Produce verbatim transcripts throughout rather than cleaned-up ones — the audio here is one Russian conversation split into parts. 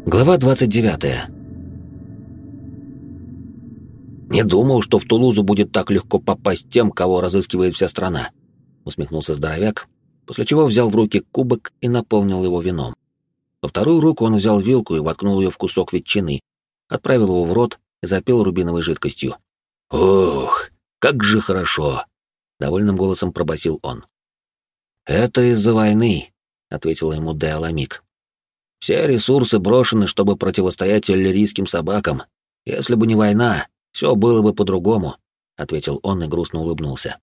Глава двадцать девятая. «Не думал, что в Тулузу будет так легко попасть тем, кого разыскивает вся страна», — усмехнулся здоровяк, после чего взял в руки кубок и наполнил его вином. Во вторую руку он взял вилку и воткнул ее в кусок ветчины, отправил его в рот и запил рубиновой жидкостью. «Ох, как же хорошо!» — довольным голосом пробасил он. «Это из-за войны», — ответил ему де Аламик. «Все ресурсы брошены, чтобы противостоять иллирийским собакам. Если бы не война, все было бы по-другому», — ответил он и грустно улыбнулся.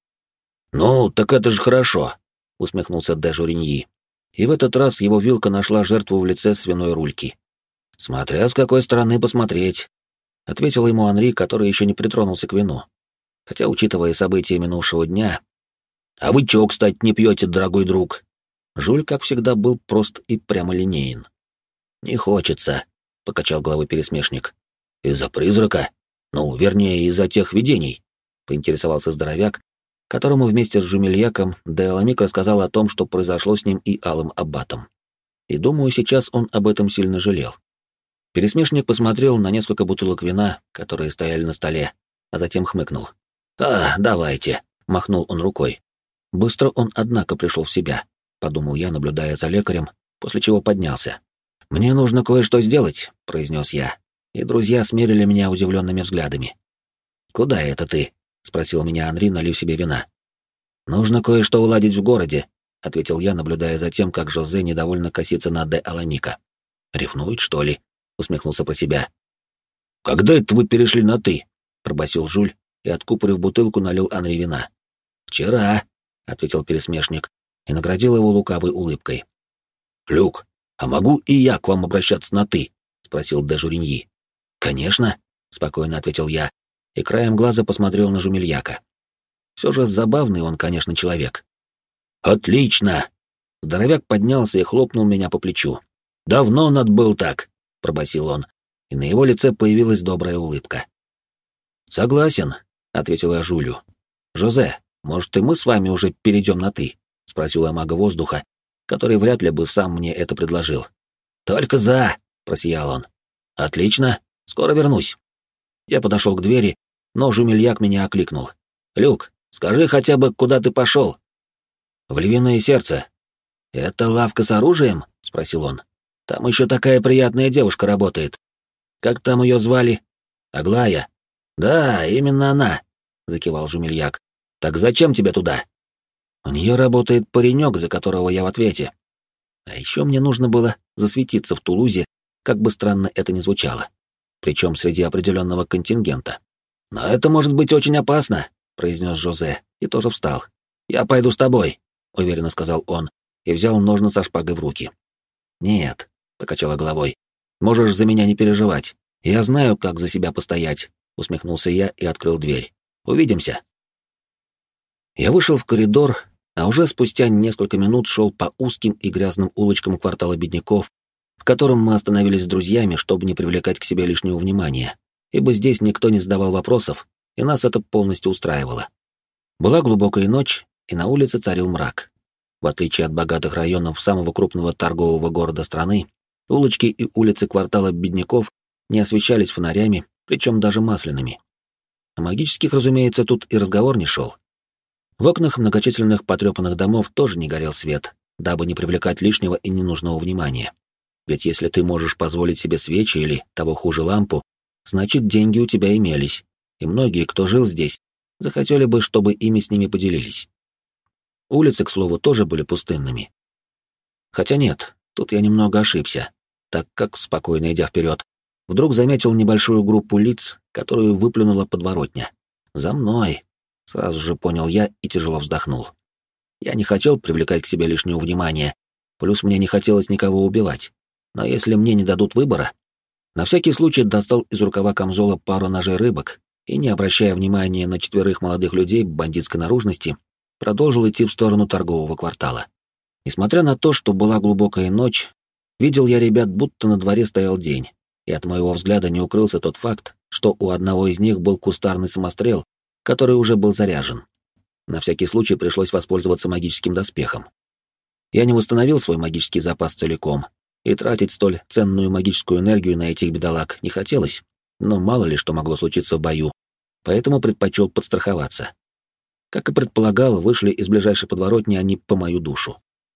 «Ну, так это же хорошо», — усмехнулся де Журиньи. И в этот раз его вилка нашла жертву в лице свиной рульки. «Смотря с какой стороны посмотреть», — ответил ему Анри, который еще не притронулся к вину. Хотя, учитывая события минувшего дня... «А вы чего, кстати, не пьете, дорогой друг?» Жуль, как всегда, был прост и прямолинеен. «Не хочется», — покачал головой пересмешник. «Из-за призрака? Ну, вернее, из-за тех видений», — поинтересовался здоровяк, которому вместе с Жумельяком де Аламик рассказал о том, что произошло с ним и Алым Аббатом. И, думаю, сейчас он об этом сильно жалел. Пересмешник посмотрел на несколько бутылок вина, которые стояли на столе, а затем хмыкнул. «А, давайте», — махнул он рукой. Быстро он, однако, пришел в себя, — подумал я, наблюдая за лекарем, после чего поднялся. «Мне нужно кое-что сделать», — произнес я, и друзья смерили меня удивленными взглядами. «Куда это ты?» — спросил меня Анри, налив себе вина. «Нужно кое-что уладить в городе», — ответил я, наблюдая за тем, как Жозе недовольно косится на де Аламика. «Ревнует, что ли?» — усмехнулся про себя. «Когда это вы перешли на «ты»?» — пробасил Жуль и, откупорив бутылку, налил Анри вина. «Вчера», — ответил пересмешник и наградил его лукавой улыбкой. «Люк, а могу и я к вам обращаться на «ты»?» — спросил де Журиньи. «Конечно», — спокойно ответил я, и краем глаза посмотрел на Жумельяка. Все же забавный он, конечно, человек. «Отлично!» Здоровяк поднялся и хлопнул меня по плечу. «Давно над был так», — пробасил он, и на его лице появилась добрая улыбка. «Согласен», — ответил я Жулю. «Жозе, может, и мы с вами уже перейдем на «ты»?» — спросил я мага воздуха, который вряд ли бы сам мне это предложил. «Только за!» — просиял он. «Отлично, скоро вернусь». Я подошел к двери, но Жумельяк меня окликнул. «Люк, скажи хотя бы, куда ты пошел?» «В львиное сердце». «Это лавка с оружием?» — спросил он. «Там еще такая приятная девушка работает. Как там ее звали?» «Аглая». «Да, именно она», — закивал Жумельяк. «Так зачем тебе туда?» «У нее работает паренек, за которого я в ответе. А еще мне нужно было засветиться в Тулузе, как бы странно это ни звучало. Причем среди определенного контингента. «Но это может быть очень опасно», — произнес Жозе, и тоже встал. «Я пойду с тобой», — уверенно сказал он, и взял ножны со шпагой в руки. «Нет», — покачала головой, — «можешь за меня не переживать. Я знаю, как за себя постоять», — усмехнулся я и открыл дверь. «Увидимся». Я вышел в коридор, а уже спустя несколько минут шел по узким и грязным улочкам квартала бедняков, в котором мы остановились с друзьями, чтобы не привлекать к себе лишнего внимания, ибо здесь никто не задавал вопросов, и нас это полностью устраивало. Была глубокая ночь, и на улице царил мрак. В отличие от богатых районов самого крупного торгового города страны, улочки и улицы квартала бедняков не освещались фонарями, причем даже масляными. О магических, разумеется, тут и разговор не шел. В окнах многочисленных потрепанных домов тоже не горел свет, дабы не привлекать лишнего и ненужного внимания. Ведь если ты можешь позволить себе свечи или, того хуже, лампу, значит, деньги у тебя имелись, и многие, кто жил здесь, захотели бы, чтобы ими с ними поделились. Улицы, к слову, тоже были пустынными. Хотя нет, тут я немного ошибся, так как, спокойно идя вперед, вдруг заметил небольшую группу лиц, которую выплюнула подворотня. «За мной!» — сразу же понял я и тяжело вздохнул. Я не хотел привлекать к себе лишнего внимания, плюс мне не хотелось никого убивать. Но если мне не дадут выбора... На всякий случай достал из рукава камзола пару ножей рыбок и, не обращая внимания на четверых молодых людей бандитской наружности, продолжил идти в сторону торгового квартала. Несмотря на то, что была глубокая ночь, видел я ребят, будто на дворе стоял день, и от моего взгляда не укрылся тот факт, что у одного из них был кустарный самострел, который уже был заряжен. На всякий случай пришлось воспользоваться магическим доспехом. Я не восстановил свой магический запас целиком, и тратить столь ценную магическую энергию на этих бедолаг не хотелось, но мало ли что могло случиться в бою, поэтому предпочел подстраховаться. Как и предполагал, вышли из ближайшей подворотни они по мою душу.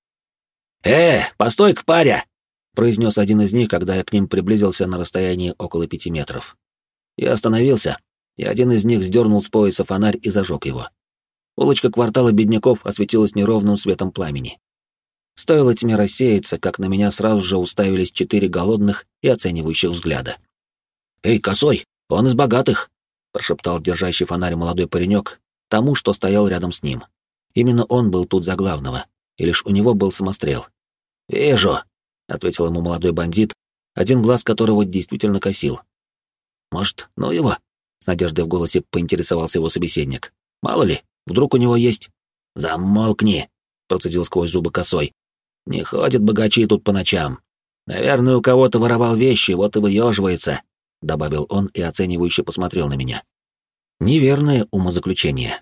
«Э, постой-ка, паря!» — произнес один из них, когда я к ним приблизился на расстоянии около пяти метров. Я остановился, и один из них сдернул с пояса фонарь и зажег его. Улочка квартала бедняков осветилась неровным светом пламени. Стоило тьме рассеяться, как на меня сразу же уставились четыре голодных и оценивающих взгляда. «Эй, косой, он из богатых!» — прошептал держащий фонарь молодой паренек тому, что стоял рядом с ним. Именно он был тут за главного, и лишь у него был самострел. «Вижу», — ответил ему молодой бандит, один глаз которого действительно косил. «Может, ну его?» — с надеждой в голосе поинтересовался его собеседник. «Мало ли, вдруг у него есть...» «Замолкни», — процедил сквозь зубы косой. «Не ходят богачи тут по ночам. Наверное, у кого-то воровал вещи, вот и выеживается», — добавил он и оценивающе посмотрел на меня. Неверное умозаключение.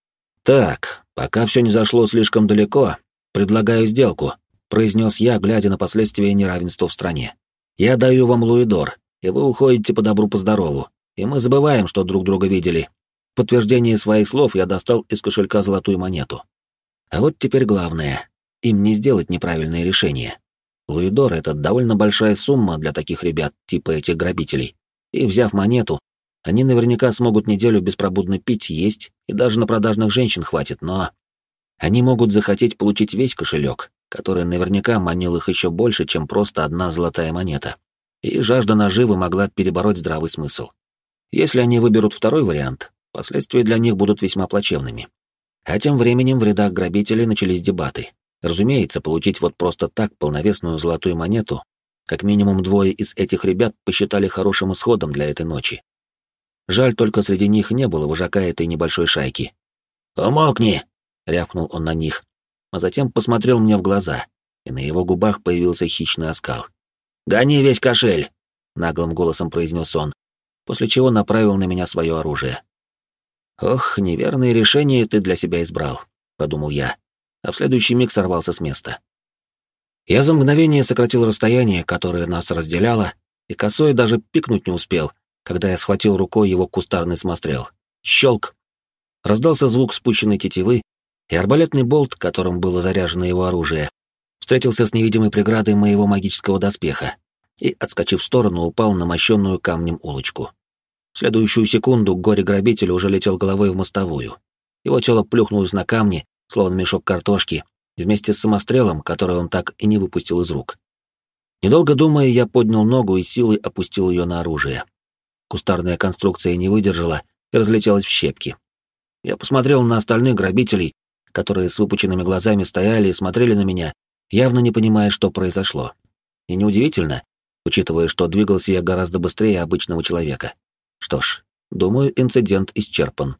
«Так, пока все не зашло слишком далеко, предлагаю сделку», — произнес я, глядя на последствия неравенства в стране. «Я даю вам луидор, и вы уходите по добру, по здорову, и мы забываем, что друг друга видели. В подтверждение своих слов я достал из кошелька золотую монету. А вот теперь главное — им не сделать неправильное решение. Луидор — это довольно большая сумма для таких ребят, типа этих грабителей, и, взяв монету, они наверняка смогут неделю беспробудно пить, есть, и даже на продажных женщин хватит, но... Они могут захотеть получить весь кошелек, который наверняка манил их еще больше, чем просто одна золотая монета. И жажда наживы могла перебороть здравый смысл. Если они выберут второй вариант, последствия для них будут весьма плачевными. А тем временем в рядах грабителей начались дебаты. Разумеется, получить вот просто так полновесную золотую монету, как минимум двое из этих ребят посчитали хорошим исходом для этой ночи. Жаль, только среди них не было вожака этой небольшой шайки. «Умолкни!» — рявкнул он на них, а затем посмотрел мне в глаза, и на его губах появился хищный оскал. «Гони весь кошель!» — наглым голосом произнес он, после чего направил на меня свое оружие. «Ох, неверное решение ты для себя избрал», — подумал я, а в следующий миг сорвался с места. Я за мгновение сократил расстояние, которое нас разделяло, и косой даже пикнуть не успел, когда я схватил рукой его кустарный самострел. Щелк! Раздался звук спущенной тетивы, и арбалетный болт, которым было заряжено его оружие, встретился с невидимой преградой моего магического доспеха и, отскочив в сторону, упал на мощенную камнем улочку. В следующую секунду горе-грабитель уже летел головой в мостовую. Его тело плюхнулось на камни, словно мешок картошки, вместе с самострелом, который он так и не выпустил из рук. Недолго думая, я поднял ногу и силой опустил ее на оружие. Кустарная конструкция не выдержала и разлетелась в щепки. Я посмотрел на остальных грабителей, которые с выпученными глазами стояли и смотрели на меня, явно не понимая, что произошло. И неудивительно, учитывая, что двигался я гораздо быстрее обычного человека. Что ж, думаю, инцидент исчерпан.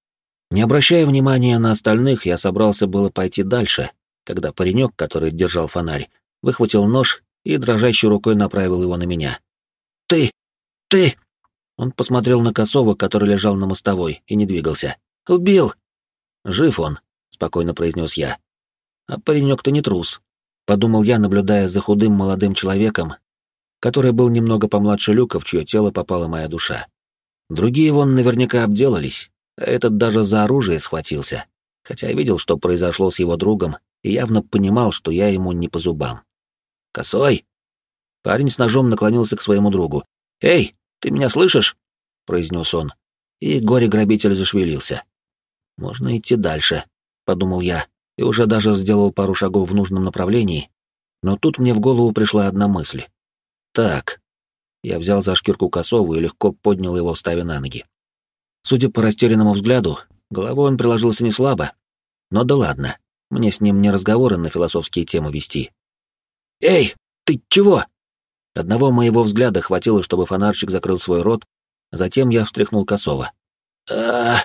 Не обращая внимания на остальных, я собрался было пойти дальше, когда паренек, который держал фонарь, выхватил нож и дрожащей рукой направил его на меня. «Ты! Ты!» Он посмотрел на Косого, который лежал на мостовой, и не двигался. «Убил!» «Жив он», — спокойно произнес я. «А паренек-то не трус», — подумал я, наблюдая за худым молодым человеком, который был немного помладше Люка, в чье тело попала моя душа. Другие вон наверняка обделались, а этот даже за оружие схватился, хотя видел, что произошло с его другом, и явно понимал, что я ему не по зубам. «Косой!» Парень с ножом наклонился к своему другу. «Эй, ты меня слышишь?» — произнес он, и горе-грабитель зашевелился. «Можно идти дальше», — подумал я, и уже даже сделал пару шагов в нужном направлении, но тут мне в голову пришла одна мысль. «Так». Я взял за шкирку Косову и легко поднял его, ставя на ноги. Судя по растерянному взгляду, головой он приложился не слабо. Но да ладно, мне с ним не разговоры на философские темы вести. «Эй, ты чего?» Одного моего взгляда хватило, чтобы фонарщик закрыл свой рот, а затем я встряхнул Косова. а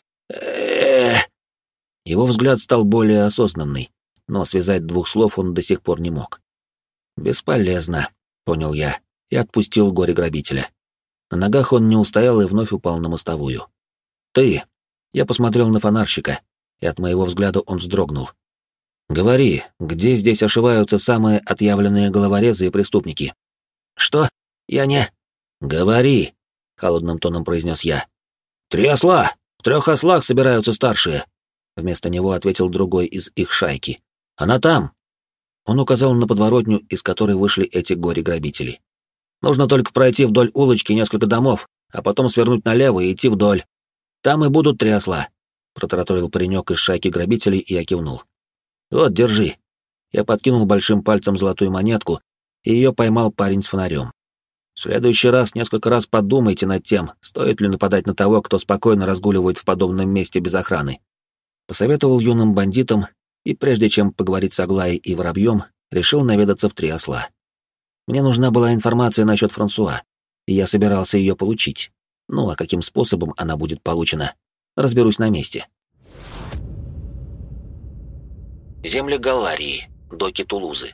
э Его взгляд стал более осознанный, но связать двух слов он до сих пор не мог. «Бесполезно», — понял я, и отпустил горе-грабителя. На ногах он не устоял и вновь упал на мостовую. «Ты!» — я посмотрел на фонарщика, и от моего взгляда он вздрогнул. «Говори, где здесь ошиваются самые отъявленные головорезы и преступники?» Что? Я не...» «Говори», — холодным тоном произнес я. «Три осла! В трех ослах собираются старшие!» Вместо него ответил другой из их шайки. «Она там!» Он указал на подворотню, из которой вышли эти горе-грабители. «Нужно только пройти вдоль улочки несколько домов, а потом свернуть налево и идти вдоль. Там и будут три осла», — протараторил паренек из шайки грабителей, и я кивнул. «Вот, держи». Я подкинул большим пальцем золотую монетку, и ее поймал парень с фонарем. «В следующий раз несколько раз подумайте над тем, стоит ли нападать на того, кто спокойно разгуливает в подобном месте без охраны». Посоветовал юным бандитам, и прежде чем поговорить с Аглаей и Воробьем, решил наведаться в три осла. Мне нужна была информация насчет Франсуа, и я собирался ее получить. Ну, а каким способом она будет получена, разберусь на месте. Земли Галларии, доки Тулузы.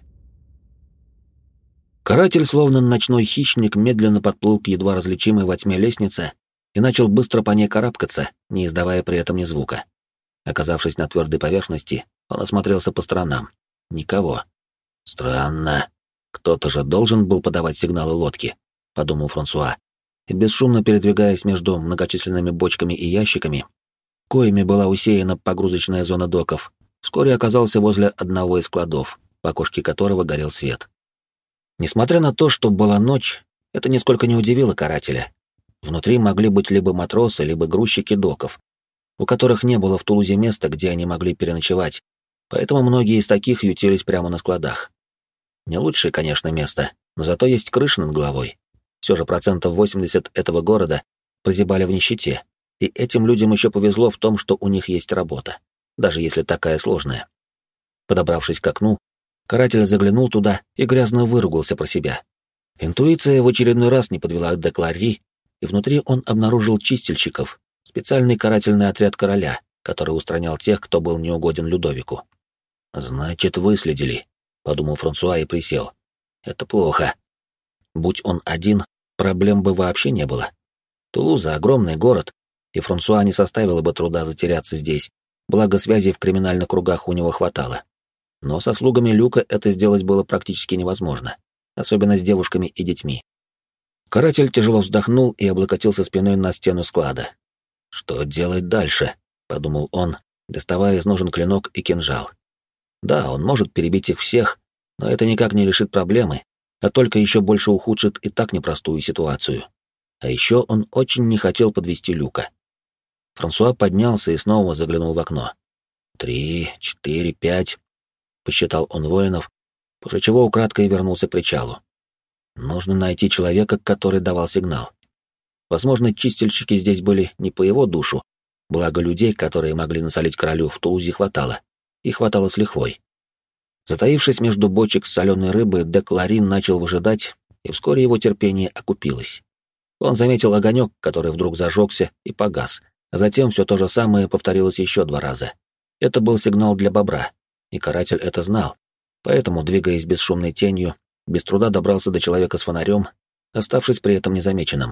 Каратель, словно ночной хищник, медленно подплыл к едва различимой во тьме лестнице и начал быстро по ней карабкаться, не издавая при этом ни звука. Оказавшись на твердой поверхности, он осмотрелся по сторонам. Никого. «Странно. Кто-то же должен был подавать сигналы лодки», — подумал Франсуа, и, бесшумно передвигаясь между многочисленными бочками и ящиками, коими была усеяна погрузочная зона доков, вскоре оказался возле одного из складов, в окошке которого горел свет. Несмотря на то, что была ночь, это нисколько не удивило карателя. Внутри могли быть либо матросы, либо грузчики доков, у которых не было в Тулузе места, где они могли переночевать, поэтому многие из таких ютились прямо на складах. Не лучшее, конечно, место, но зато есть крыша над головой. Все же процентов восемьдесят этого города прозябали в нищете, и этим людям еще повезло в том, что у них есть работа, даже если такая сложная. Подобравшись к окну, каратель заглянул туда и грязно выругался про себя. Интуиция в очередной раз не подвела до Кларри, и внутри он обнаружил чистильщиков, специальный карательный отряд короля, который устранял тех, кто был неугоден Людовику. «Значит, выследили», — подумал Франсуа и присел. «Это плохо. Будь он один, проблем бы вообще не было. Тулуза — огромный город, и Франсуа не составило бы труда затеряться здесь, благо связей в криминальных кругах у него хватало. Но со слугами Люка это сделать было практически невозможно, особенно с девушками и детьми. Каратель тяжело вздохнул и облокотился спиной на стену склада. «Что делать дальше?» — подумал он, доставая из ножен клинок и кинжал. Да, он может перебить их всех, но это никак не решит проблемы, а только еще больше ухудшит и так непростую ситуацию. А еще он очень не хотел подвести Люка. Франсуа поднялся и снова заглянул в окно. «Три, четыре, пять...» — посчитал он воинов, после чего украдкой вернулся к причалу. Нужно найти человека, который давал сигнал. Возможно, чистильщики здесь были не по его душу, благо людей, которые могли насолить королю, в Тулузе хватало, и хватало с лихвой. Затаившись между бочек с соленой рыбой, де Кларин начал выжидать, и вскоре его терпение окупилось. Он заметил огонек, который вдруг зажегся и погас, а затем все то же самое повторилось еще два раза. Это был сигнал для бобра, и каратель это знал, поэтому, двигаясь бесшумной тенью, без труда добрался до человека с фонарем, оставшись при этом незамеченным.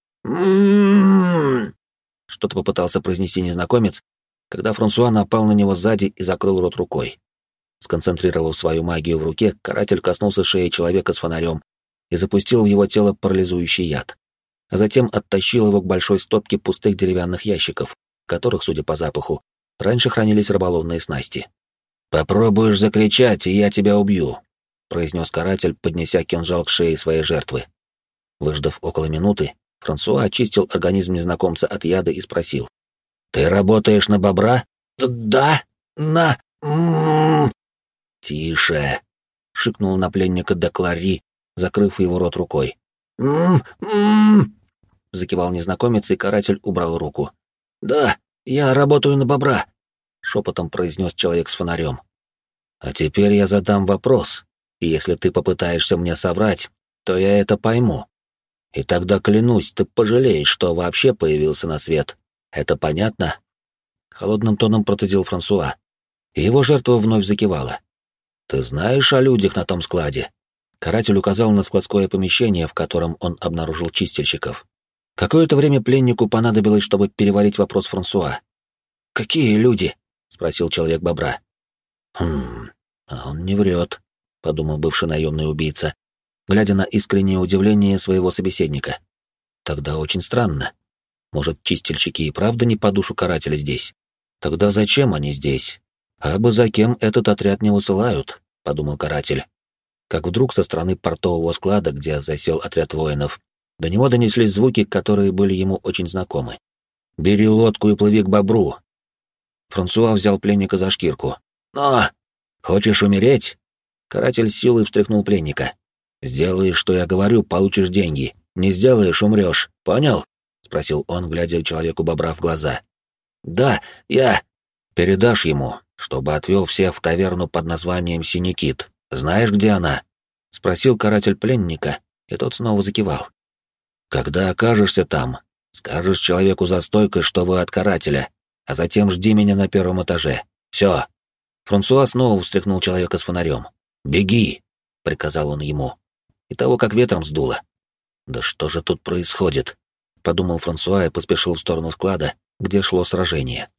«М-м-м-м!» Что-то попытался произнести незнакомец, когда Франсуа напал на него сзади и закрыл рот рукой. Сконцентрировав свою магию в руке, каратель коснулся шеи человека с фонарем и запустил в его тело парализующий яд, а затем оттащил его к большой стопке пустых деревянных ящиков, в которых, судя по запаху, раньше хранились рыболовные снасти. «Попробуешь закричать, и я тебя убью», — произнес каратель, поднеся кинжал к шее своей жертвы. Выждав около минуты, Франсуа очистил организм незнакомца от яда и спросил. «Ты работаешь на бобра?» «Да, на... м-м-м». «Тише!» — шикнул на пленника де Кларри, закрыв его рот рукой. «М-м-м!» — закивал незнакомец, и каратель убрал руку. «Да, я работаю на бобра», — шепотом произнес человек с фонарем. «А теперь я задам вопрос, и если ты попытаешься мне соврать, то я это пойму. И тогда, клянусь, ты пожалеешь, что вообще появился на свет. Это понятно?» Холодным тоном процедил Франсуа. И его жертва вновь закивала. «Ты знаешь о людях на том складе?» Каратель указал на складское помещение, в котором он обнаружил чистильщиков. Какое-то время пленнику понадобилось, чтобы переварить вопрос Франсуа. «Какие люди?» — спросил человек-бобра. «Хм, а он не врет», — подумал бывший наемный убийца. глядя на искреннее удивление своего собеседника. Тогда очень странно. Может, чистильщики и правда не по душу карателя здесь? Тогда зачем они здесь? А бы за кем этот отряд не высылают, подумал каратель. Как вдруг со стороны портового склада, где засел отряд воинов, до него донеслись звуки, которые были ему очень знакомы. «Бери лодку и плыви к бобру». Франсуа взял пленника за шкирку. «Но! Хочешь умереть?» Каратель силой встряхнул пленника. «Сделаешь, что я говорю, получишь деньги. Не сделаешь — умрешь. Понял?» — спросил он, глядя человеку-бобра в глаза. «Да, я...» «Передашь ему, чтобы отвел всех в таверну под названием «Синий кит». Знаешь, где она?» — спросил каратель пленника, и тот снова закивал. «Когда окажешься там, скажешь человеку за стойкой, что вы от карателя, а затем жди меня на первом этаже. Все». Франсуа снова встряхнул человека с фонарем. «Беги!» — приказал он ему. И того как ветром сдуло. «Да что же тут происходит?» — подумал Франсуа и поспешил в сторону склада, где шло сражение.